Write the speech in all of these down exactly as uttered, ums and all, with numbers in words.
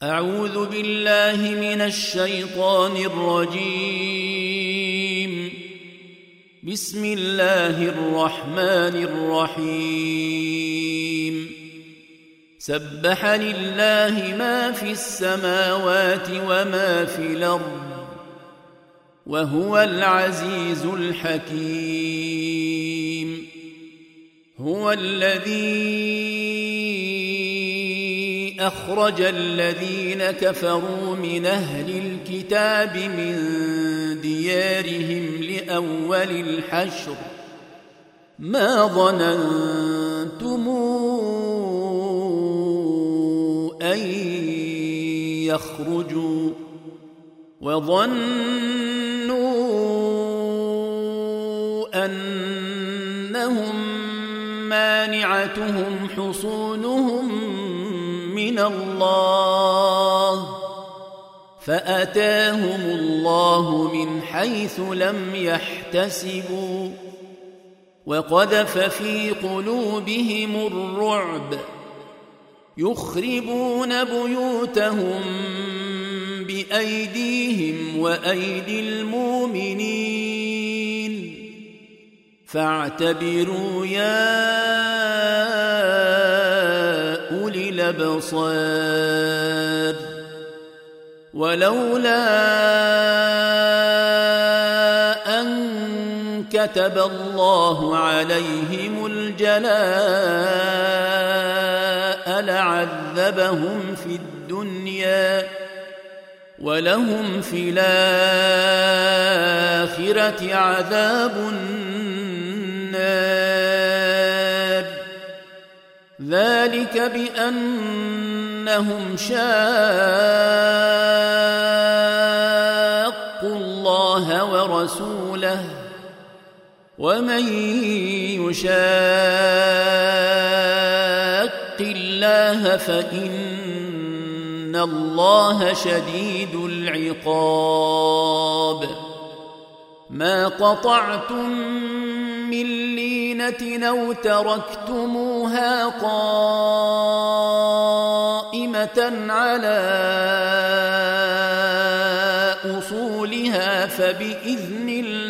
أعوذ بالله من الشيطان الرجيم. بسم الله الرحمن الرحيم. سبح لله ما في السماوات وما في الأرض وهو العزيز الحكيم. هو الذي أخرج الذين كفروا من أهل الكتاب من ديارهم لأول الحشر ما ظننتم أن يخرجوا وظنوا أنهم مانعتهم حصونهم من الله فأتاهم الله من حيث لم يحتسبوا وقذف في قلوبهم الرعب يخربون بيوتهم بأيديهم وأيدي المؤمنين فاعتبروا يا أولي الأبصار. ولولا أن كتب الله عليهم الجلاء لعذبهم في الدنيا ولهم في الآخرة عذاب النار. ذلك بأنهم شاقوا الله ورسوله ومن يشاق الله فإن الله شديد العقاب. ما قطعتم من لينة أو تركتموها قائمة على أصولها فبإذن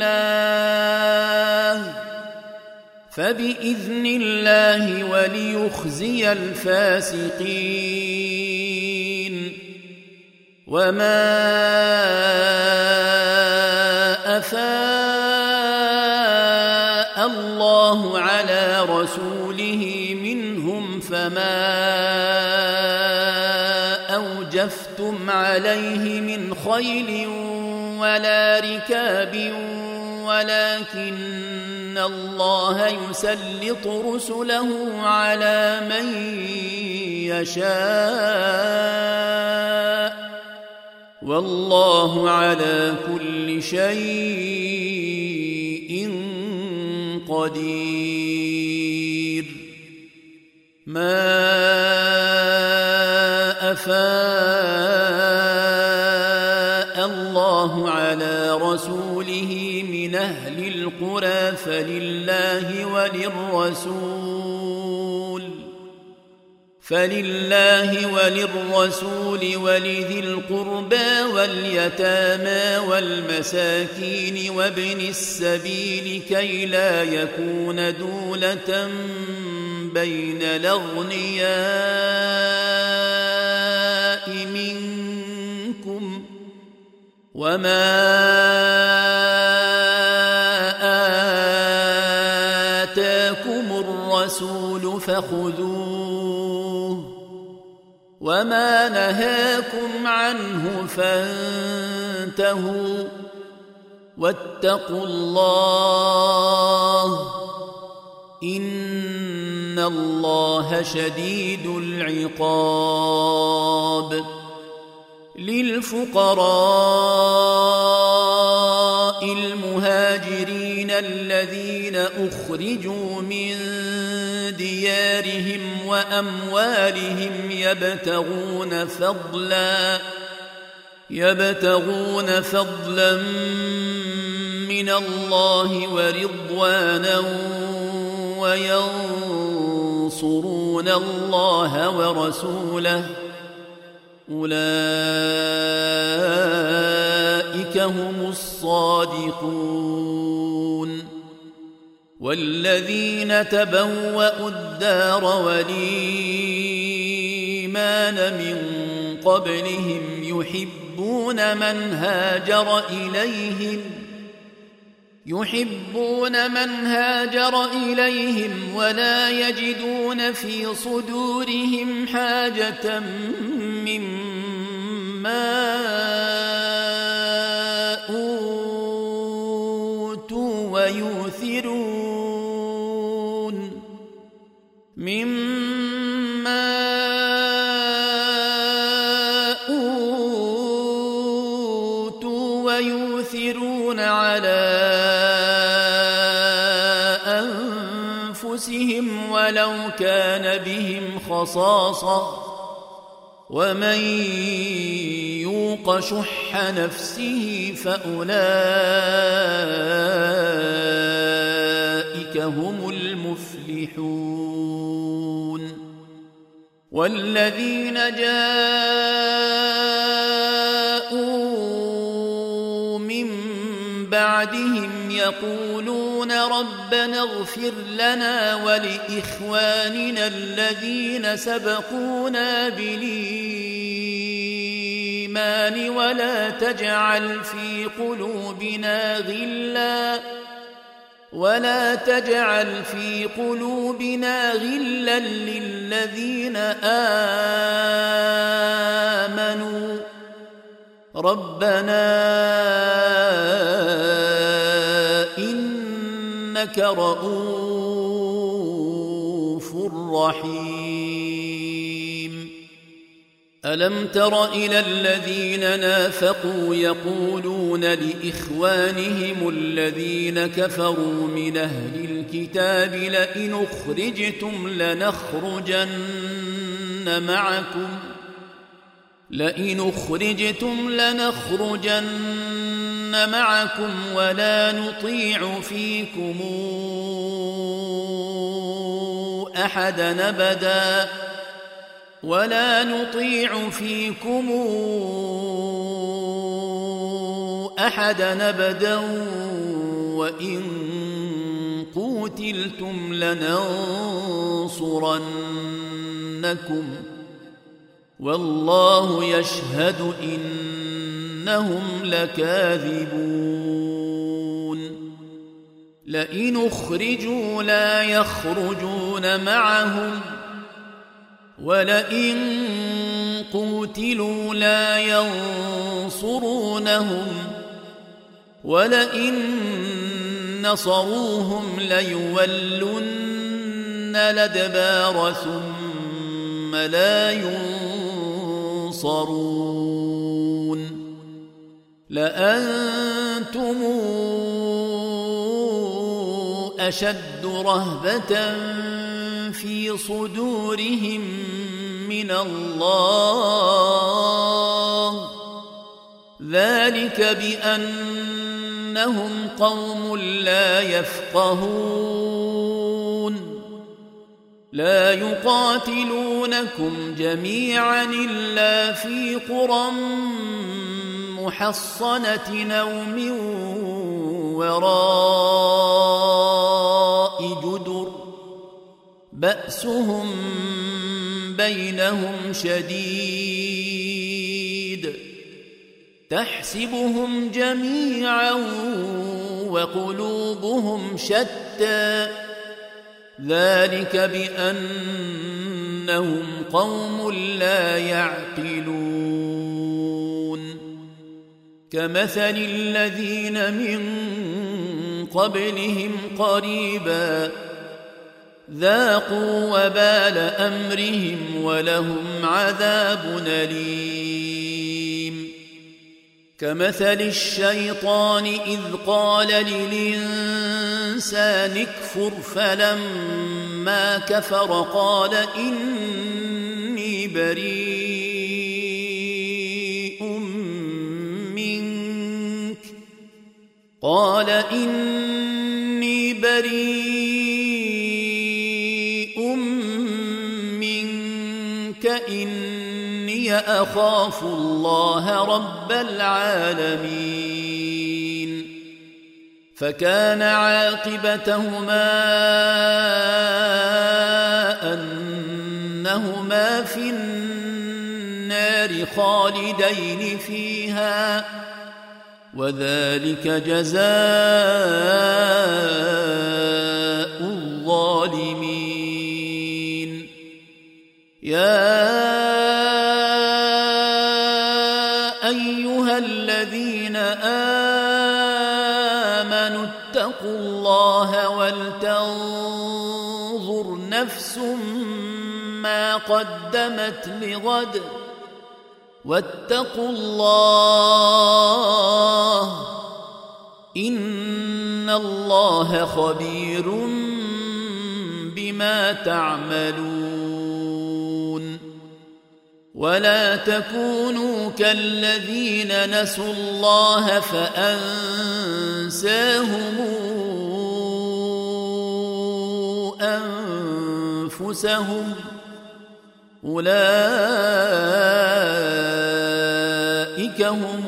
الله فبإذن الله وليخزي الفاسقين. وما أفاء الله على رسوله منهم فما أوجفتم عليه من خيل ولا ركاب ولكن الله يسلط رسله على من يشاء والله على كل شيء قدير. ما أفاء الله على رسوله من أهل القرى فلله وللرسول فلله وللرسول ولذي القربى واليتامى والمساكين وابن السبيل كي لا يكون دولة بين الأغنياء منكم وما آتاكم الرسول فخذوه وما نهاكم عنه فانتهوا واتقوا الله إن الله شديد العقاب. للفقراء المهاجرين الذين أخرجوا من ديارهم وأموالهم يبتغون فضلا يبتغون فضلا من الله ورضوانا وينصرون الله ورسوله أولئك هم الصادقون. والذين تبوأوا الدار والإيمان من قبلهم يحبون من هاجر إليهم يحبون من هاجر إليهم ولا يجدون في صدورهم حاجة مما أوتوا ويؤثرون مما أوتوا ويؤثرون على أنفسهم ولو كان بهم خصاصة ومن يوق شح نفسه فأولئك هم المفلحون. والذين جاءوا من بعدهم يقولون ربنا اغفر لنا ولإخواننا الذين سبقونا بالإيمان ولا تجعل في قلوبنا غلا ولا تجعل في قلوبنا غلا للذين آمنوا ربنا إنك رؤوف رحيم. ألم تر إلى الذين نافقوا يقولون لإخوانهم الذين كفروا من أهل الكتاب لئن أخرجتم لنخرجن معكم لئن أخرجتم لنخرجن معكم ولا نطيع فيكم أحدا أبدا ولا نطيع فيكم أحدا أبدا وإن قوتلتم لننصرنكم والله يشهد إنهم لكاذبون. لئن أخرجوا لا يخرجون معهم ولئن قوتلوا لا ينصرونهم ولئن نصروهم ليولن الأدبار ثم لا ينصرون. لأنتم أشد رهبة في صدورهم من الله ذلك بأنهم قوم لا يفقهون. لا يقاتلونكم جميعا إلا في قرى محصنة أو من وراء جدر بأسهم بينهم شديد تحسبهم جميعا وقلوبهم شتى ذلك بأنهم قوم لا يعقلون. كمثل الذين من قبلهم قريبا ذاقوا وبال أمرهم ولهم عذاب أليم. كمثل الشيطان إذ قال للإنسان اكفر فلما كفر قال إني بريء منك قال إني بريء منك إني إني أخاف الله رب العالمين فكان عاقبتهما أنهما في النار خالدين فيها وذلك جزاء الظالمين يا أيها الذين آمنوا اتقوا الله ولتنظر نفس ما قدمت لغد واتقوا الله إن الله خبير بما تعملون ولا تكونوا كالذين نسوا الله فأنساهم أنفسهم أولئك هم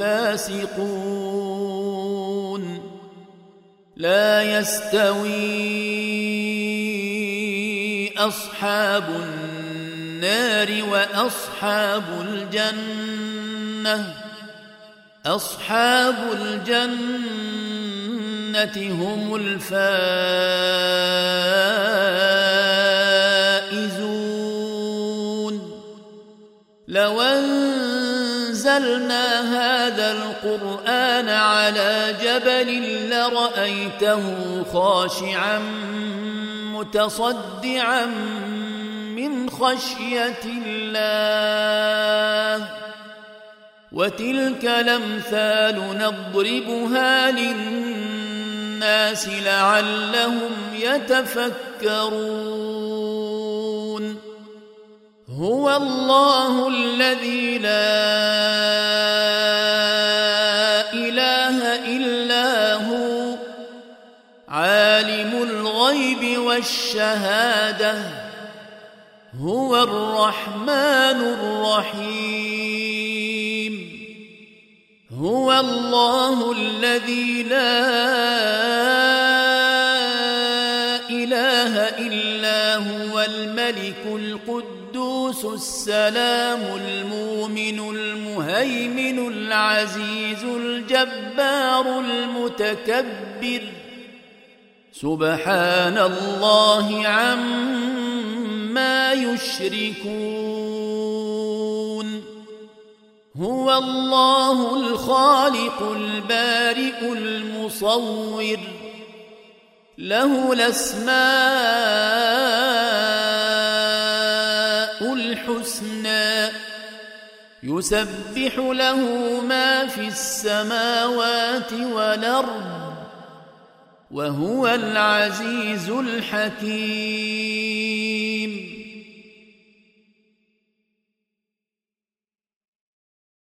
الفاسقون لا يستوي أصحاب النار وأصحاب الجنة أصحاب الجنة هم الفائزون لو أنزلنا هذا القرآن على جبل لرأيته خاشعا متصدعا من خشية الله وتلك الأمثال نضربها للناس لعلهم يتفكرون هو الله الذي لا إله إلا هو عالم الغيب والشهادة هو الرحمن الرحيم هو الله الذي لا إله إلا هو الملك القدوس السلام المؤمن المهيمن العزيز الجبار المتكبر سبحان الله عما يشركون هو الله الخالق البارئ المصور له الأسماء الحسنى يسبح له ما في السماوات والأرض وهو العزيز الحكيم